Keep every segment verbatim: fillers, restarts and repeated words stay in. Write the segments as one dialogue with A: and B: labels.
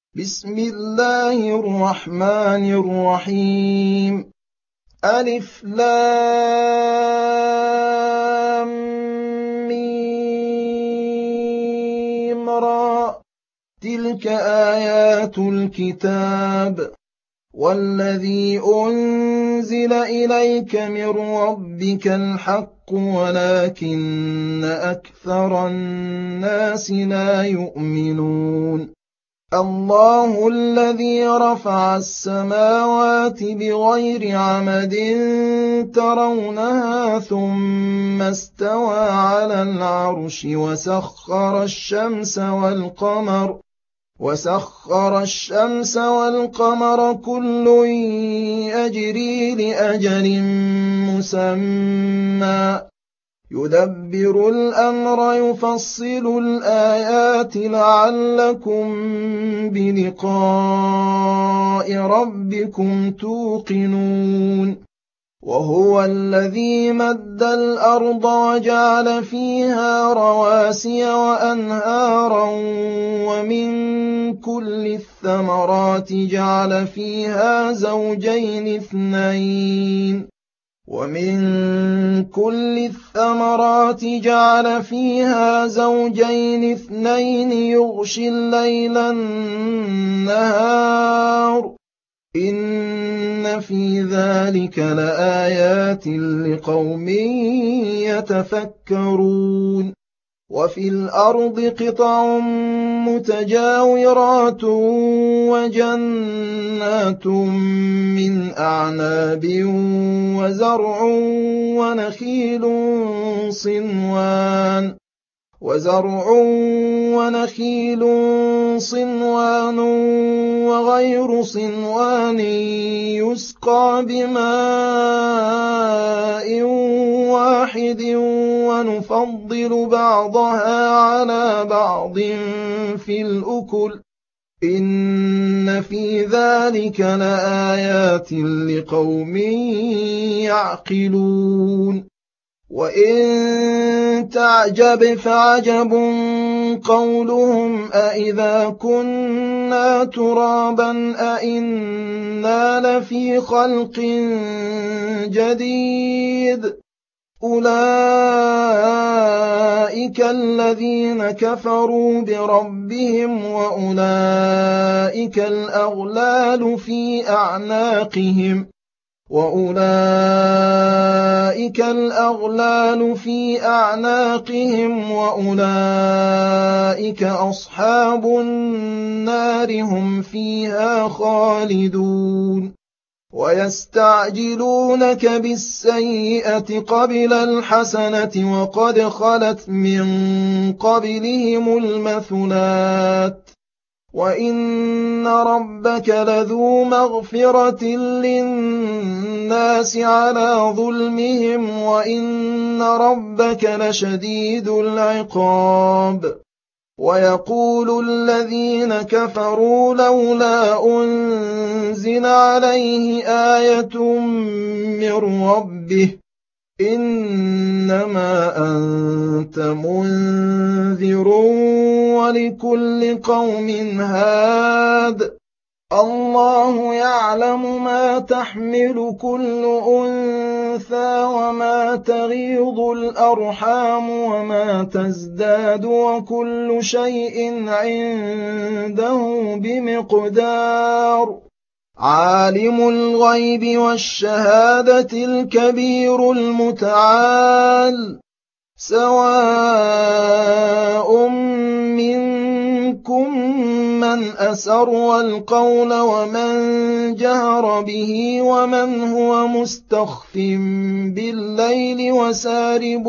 A: بسم الله الرحمن الرحيم. ألف لام ميم را. تلك آيات الكتاب والذي أنزل إليك من ربك الحق ولكن أكثر الناس لا يؤمنون. الله الذي رفع السماوات بغير عمد ترونها ثم استوى على العرش وسخر الشمس والقمر وسخر الشمس والقمر كل يجري لأجل مسمى يدبر الأمر يفصل الآيات لعلكم بلقاء ربكم توقنون. وهو الذي مد الأرض وجعل فيها رواسي وأنهارا ومن كل الثمرات جعل فيها زوجين اثنين ومن كل الثمرات جعل فيها زوجين اثنين يغشي الليل النهار إن في ذلك لآيات لقوم يتفكرون. وفي الأرض قطع متجاورات وجنات من أعناب وزرع ونخيل صنوان وزرع ونخيل صنوان وغير صنوان يسقى بماء واحد ونفضل بعضها على بعض في الأكل إن في ذلك لآيات لقوم يعقلون. وإن تعجب فعجب قولهم أإذا كنا ترابا أإنا لفي خلق جديد أولئك الذين كفروا بربهم وأولئك الأغلال في أعناقهم وأولئك الأغلال في أعناقهم وأولئك أصحاب النار هم فيها خالدون. ويستعجلونك بالسيئة قبل الحسنة وقد خلت من قبلهم المثلات وإن ربك لذو مغفرة للناس على ظلمهم وإن ربك لشديد العقاب. ويقول الذين كفروا لولا أنزل عليه آية من ربه إنما أنت منذر ولكل قوم هاد. الله يعلم ما تحمل كل أنثى وما تغيض الأرحام وما تزداد وكل شيء عنده بمقدار. عالم الغيب والشهادة الكبير المتعال. سواء منكم من أسر القول ومن جهر به ومن هو مستخف بالليل وسارب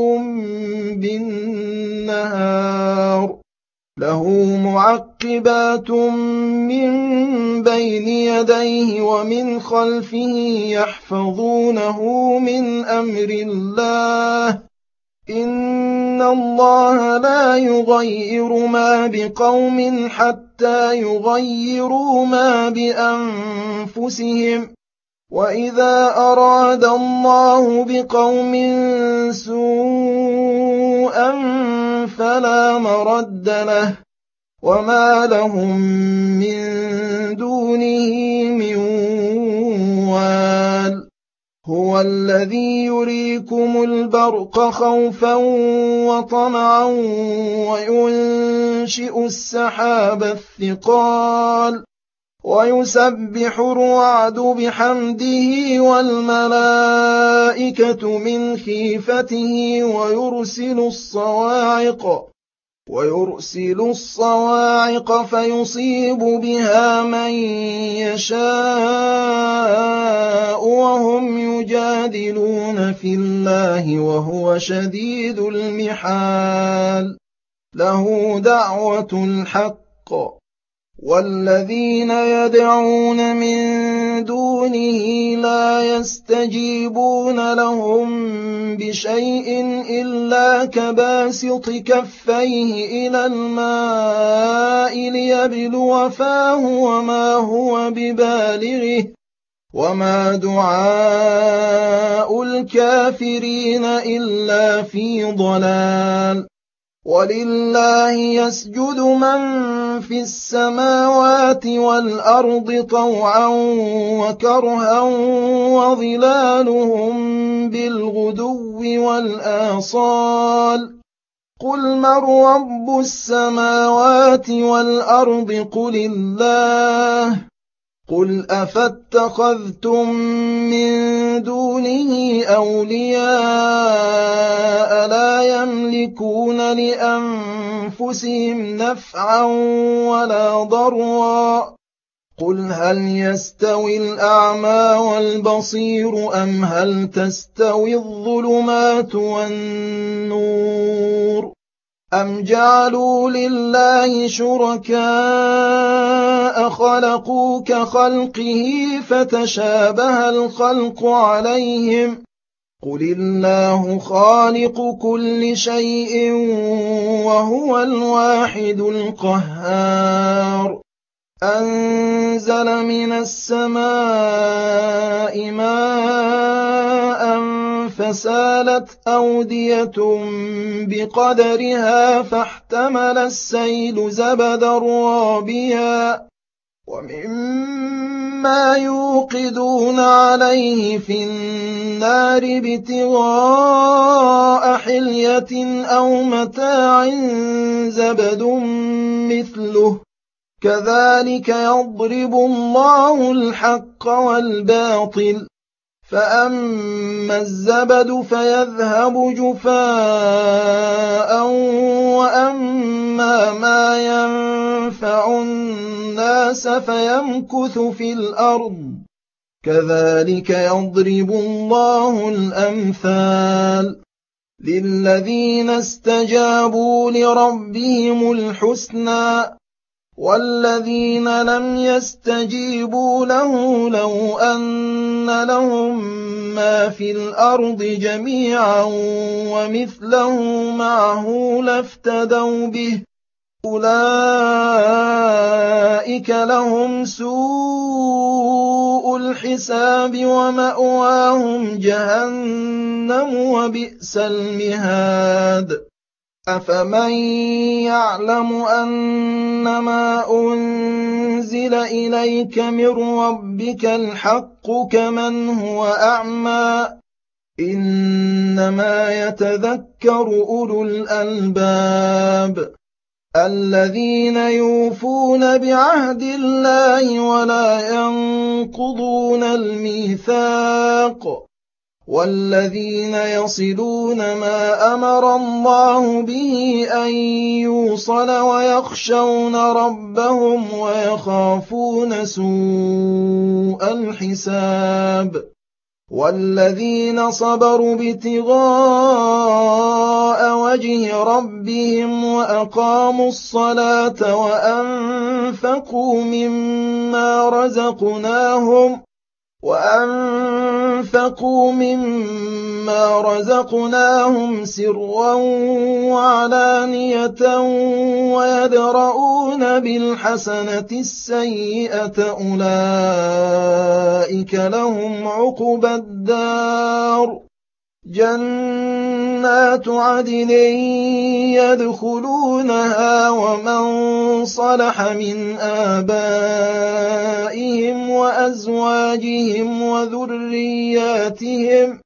A: بالنهار له معقبات من بين يديه ومن خلفه يحفظونه من أمر الله إن الله لا يغير ما بقوم حتى يغيروا ما بأنفسهم وإذا أراد الله بقوم سوءا فلا مرد له وما لهم من هو الذي يريكم البرق خوفا وطمعا وينشئ السحاب الثقال ويسبح الرعد بحمده والملائكة من خيفته ويرسل الصواعق ويرسل الصواعق فيصيب بها من يشاء وهم يجادلون في الله وهو شديد المحال له دعوة الحق والذين يدعون من دونه لا يستجيبون لهم بشيء إلا كباسط كفيه إلى الماء ليبلو فاه وما هو ببالغه وما دعاء الكافرين إلا في ضلال ولله يسجد من في السماوات والأرض طوعا وكرها وظلالهم بالغدو والآصال قل من رب السماوات والأرض قل الله قل أفاتخذتم من دونه أولياء لا يملكون لأنفسهم نفعا ولا ضرا قل هل يستوي الأعمى والبصير أم هل تستوي الظلمات والنور أم جعلوا لله شركاء خلقوا كخلقه فتشابه الخلق عليهم قل الله خالق كل شيء وهو الواحد القهار أنزل من السماء ماء فسالت أودية بقدرها فاحتمل السيل زبدا رابيا ومما يوقدون عليه في النار ابتغاء حلية أو متاع زبد مثله كذلك يضرب الله الحق والباطل فأما الزبد فيذهب جفاء وأما ما ينفع الناس فيمكث في الأرض كذلك يضرب الله الأمثال للذين استجابوا لربهم الحسنى والذين لم يستجيبوا له لو أن لهم ما في الأرض جميعا ومثله معه لافتدوا به أولئك لهم سوء الحساب ومأواهم جهنم وبئس المهاد أفمن يعلم أنما أنزل إليك من ربك الحق كمن هو أعمى إنما يتذكر أولو الألباب الذين يوفون بعهد الله ولا ينقضون الميثاق والذين يصلون ما أمر الله به أن يوصل ويخشون ربهم ويخافون سوء الحساب والذين صبروا ابتغاء وجه ربهم وأقاموا الصلاة وأنفقوا مما رزقناهم وأنفقوا مما رزقناهم سرا وعلانية ويدرؤون بالحسنة السيئة أولئك لهم عقبى الدار جنات عدن يدخلونها ومن صلح من آبائهم آبائهم وأزواجهم وذرياتهم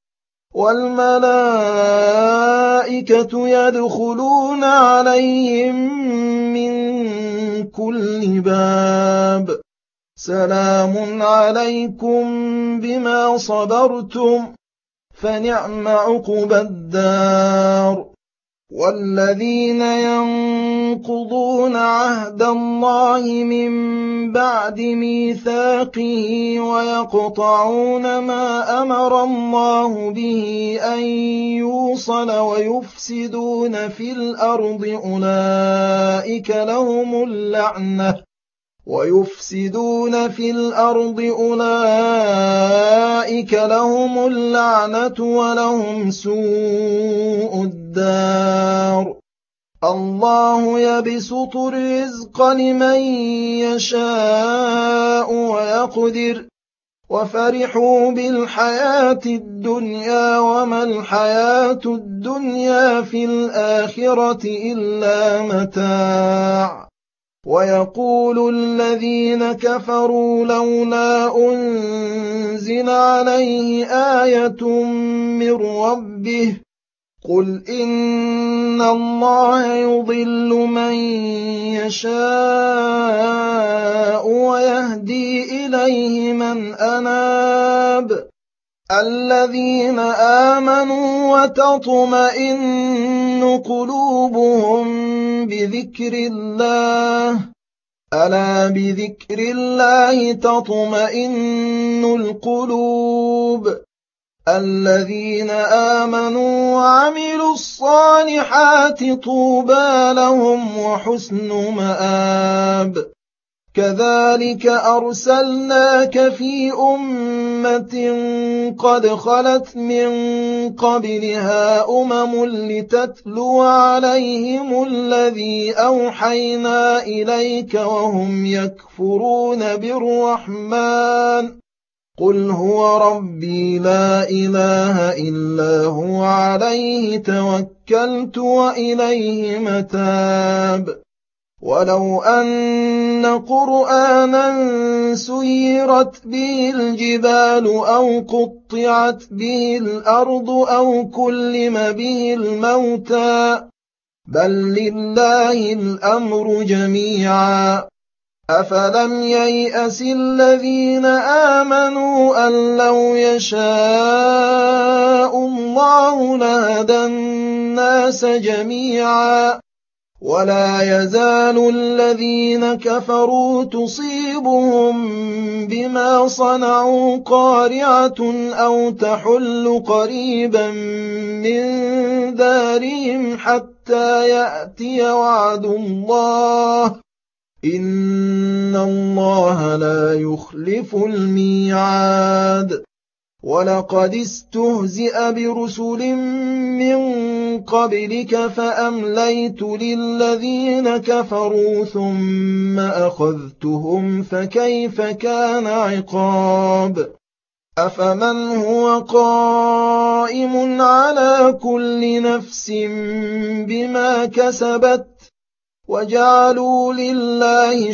A: والملائكة يدخلون عليهم من كل باب سلام عليكم بما صبرتم فنعم عقبى الدار. والذين ينقضون عهد الله من بعد ميثاقه ويقطعون ما أمر الله به أن يوصل ويفسدون في الأرض أولئك لهم اللعنة ويفسدون في الأرض أولئك لهم اللعنة ولهم سوء الدار. الله يبسط الرزق لمن يشاء ويقدر وفرحوا بالحياة الدنيا وما الحياة الدنيا في الآخرة إلا متاع. ويقول الذين كفروا لولا أنزل عليه آية من ربه قل إن الله يضل من يشاء ويهدي إليه من أناب الذين آمنوا وتطمئن قلوبهم بذكر الله ألا بذكر الله تطمئن القلوب الذين آمنوا وعملوا الصالحات طوبى لهم وحسن مآب. كذلك أرسلناك في أمة قد خلت من قبلها أمم لتتلو عليهم الذي أوحينا إليك وهم يكفرون بالرحمن قل هو ربي لا إله إلا هو عليه توكلت وإليه متاب. ولو أن قرآنا سيرت به الجبال أو قطعت به الأرض أو كلم به الموتى بل لله الأمر جميعا أفلم ييأس الذين آمنوا أن لو يشاء الله لهدى الناس جميعا ولا يزال الذين كفروا تصيبهم بما صنعوا قارعة أو تحل قريبا من دارهم حتى يأتي وعد الله إن الله لا يخلف الميعاد. ولقد استهزئ برسل من قبلك فأمليت للذين كفروا ثم أخذتهم فكيف كان عقاب. أفمن هو قائم على كل نفس بما كسبت وجعلوا لله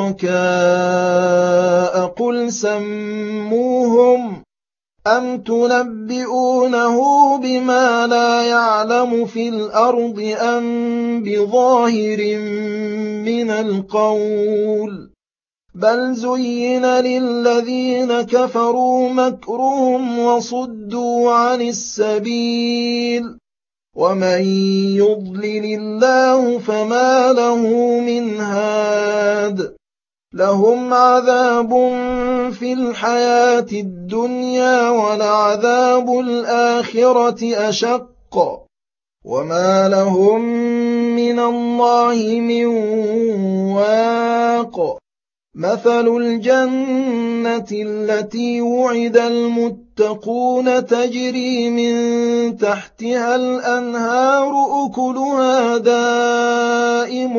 A: شركاء قل سموهم أم تنبئونه بما لا يعلم في الأرض أم بظاهر من القول بل زين للذين كفروا مكرهم وصدوا عن السبيل ومن يضلل الله فما له من هاد لهم عذاب في الحياة الدنيا ولعذاب الآخرة أشق وما لهم من الله من واق. مثل الجنة التي وعد المتقون تجري من تحتها الأنهار أكلها دائم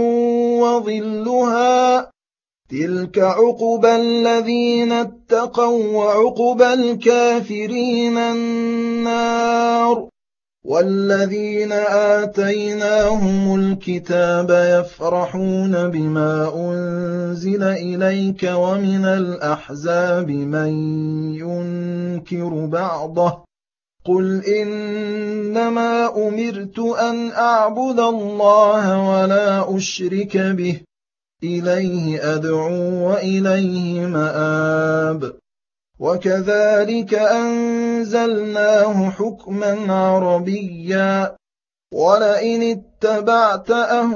A: وظلها تلك عقبى الذين اتقوا وعقبى الكافرين النار والذين آتيناهم الكتاب يفرحون بما أنزل إليك ومن الأحزاب من ينكر بعضه قل إنما أمرت أن أعبد الله ولا أشرك به إليه أدعو وإليه مآب وكذلك أنزلناه حكما عربيا ولئن اتبعت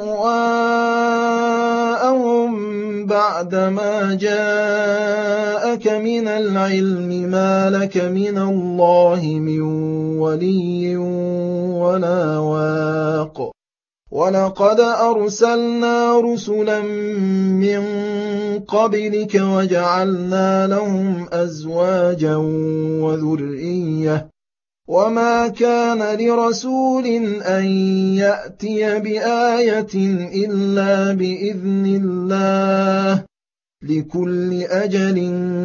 A: أهواءهم بعدما جاءك من العلم ما لك من الله من ولي ولا واق ولقد أرسلنا رسلا من قبلك وجعلنا لهم أزواجا وذرية وما كان لرسول أن يأتي بآية إلا بإذن الله لكل أجل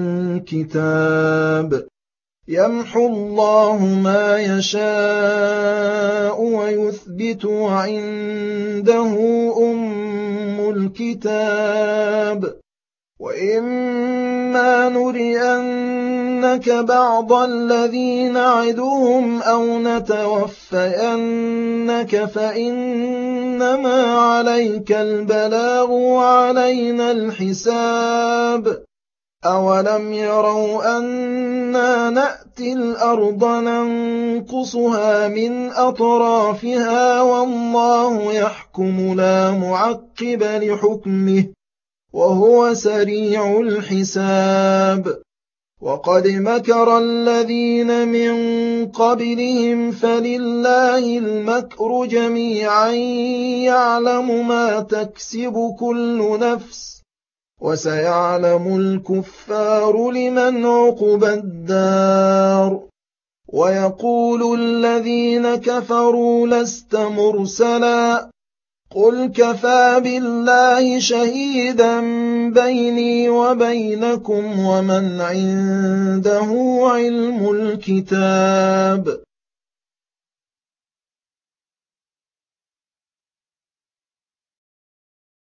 A: كتاب يمحو الله ما يشاء ويثبت وعنده أم الكتاب وإما نرينك بعض الذي نعدهم أو نتوفينك فإنما عليك البلاغ وعلينا الحساب أولم يروا أنا نأتي الأرض ننقصها من أطرافها والله يحكم لا معقب لحكمه وهو سريع الحساب وقد مكر الذين من قبلهم فلله المكر جميعا يعلم ما تكسب كل نفس وسيعلم الكفار لمن عقبى الدار ويقول الذين كفروا لست مرسلا قل كفى بالله شهيدا بيني وبينكم ومن عنده علم الكتاب